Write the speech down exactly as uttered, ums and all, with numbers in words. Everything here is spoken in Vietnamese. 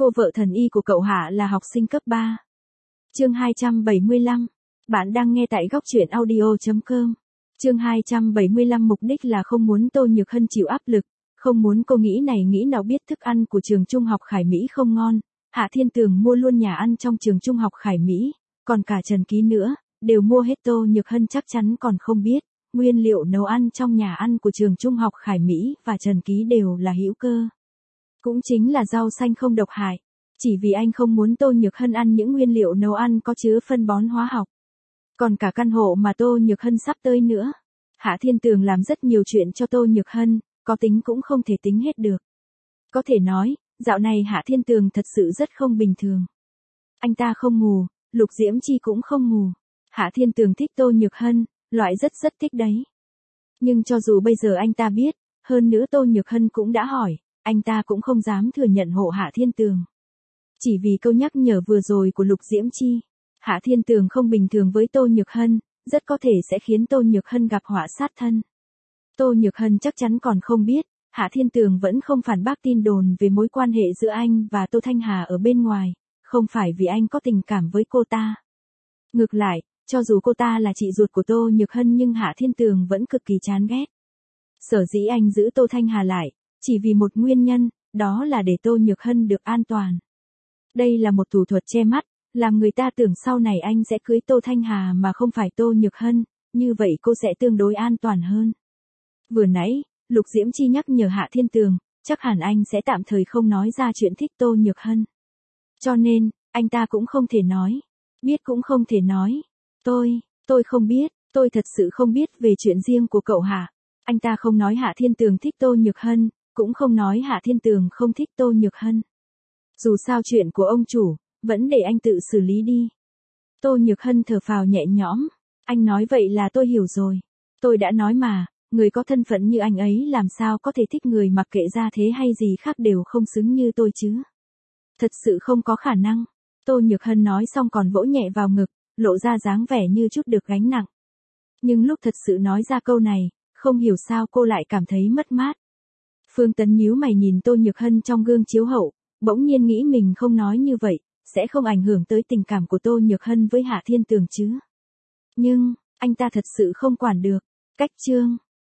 cô vợ thần y của cậu Hạ là học sinh cấp ba. Chương hai trăm bảy mươi lăm. Bạn đang nghe tại góc truyện audio chấm com. Chương hai trăm bảy mươi lăm. Mục đích là không muốn Tô Nhược Hân chịu áp lực, không muốn cô nghĩ này nghĩ nào biết thức ăn của trường trung học Khải Mỹ không ngon. Hạ Thiên Tường mua luôn nhà ăn trong trường trung học Khải Mỹ, còn cả Trần Ký nữa, đều mua hết. Tô Nhược Hân chắc chắn còn không biết, nguyên liệu nấu ăn trong nhà ăn của trường trung học Khải Mỹ và Trần Ký đều là hữu cơ. Cũng chính là rau xanh không độc hại. Chỉ vì anh không muốn Tô Nhược Hân ăn những nguyên liệu nấu ăn có chứa phân bón hóa học. Còn cả căn hộ mà Tô Nhược Hân sắp tới nữa. Hạ Thiên Tường làm rất nhiều chuyện cho Tô Nhược Hân, có tính cũng không thể tính hết được. Có thể nói, dạo này Hạ Thiên Tường thật sự rất không bình thường. Anh ta không mù, Lục Diễm Chi cũng không mù. Hạ Thiên Tường thích Tô Nhược Hân, loại rất rất thích đấy. Nhưng cho dù bây giờ anh ta biết, hơn nữa Tô Nhược Hân cũng đã hỏi, anh ta cũng không dám thừa nhận hộ Hạ Thiên Tường. Chỉ vì câu nhắc nhở vừa rồi của Lục Diễm Chi, Hạ Thiên Tường không bình thường với Tô Nhược Hân, rất có thể sẽ khiến Tô Nhược Hân gặp họa sát thân. Tô Nhược Hân chắc chắn còn không biết, Hạ Thiên Tường vẫn không phản bác tin đồn về mối quan hệ giữa anh và Tô Thanh Hà ở bên ngoài, không phải vì anh có tình cảm với cô ta. Ngược lại, cho dù cô ta là chị ruột của Tô Nhược Hân nhưng Hạ Thiên Tường vẫn cực kỳ chán ghét. Sở dĩ anh giữ Tô Thanh Hà lại, chỉ vì một nguyên nhân, đó là để Tô Nhược Hân được an toàn. Đây là một thủ thuật che mắt, làm người ta tưởng sau này anh sẽ cưới Tô Thanh Hà mà không phải Tô Nhược Hân, như vậy cô sẽ tương đối an toàn hơn. Vừa nãy, Lục Diễm Chi nhắc nhở Hạ Thiên Tường, chắc hẳn anh sẽ tạm thời không nói ra chuyện thích Tô Nhược Hân. Cho nên, anh ta cũng không thể nói, biết cũng không thể nói. Tôi, tôi không biết, tôi thật sự không biết về chuyện riêng của cậu Hạ. Anh ta không nói Hạ Thiên Tường thích Tô Nhược Hân, cũng không nói Hạ Thiên Tường không thích Tô Nhược Hân. Dù sao chuyện của ông chủ, vẫn để anh tự xử lý đi. Tô Nhược Hân thở phào nhẹ nhõm, anh nói vậy là tôi hiểu rồi. Tôi đã nói mà, người có thân phận như anh ấy làm sao có thể thích người mặc kệ gia thế hay gì khác đều không xứng như tôi chứ. Thật sự không có khả năng. Tô Nhược Hân nói xong còn vỗ nhẹ vào ngực, lộ ra dáng vẻ như chút được gánh nặng. Nhưng lúc thật sự nói ra câu này, không hiểu sao cô lại cảm thấy mất mát. Phương Tấn nhíu mày nhìn Tô Nhược Hân trong gương chiếu hậu, bỗng nhiên nghĩ mình không nói như vậy, sẽ không ảnh hưởng tới tình cảm của Tô Nhược Hân với Hạ Thiên Tường chứ. Nhưng, anh ta thật sự không quản được. Cách chương.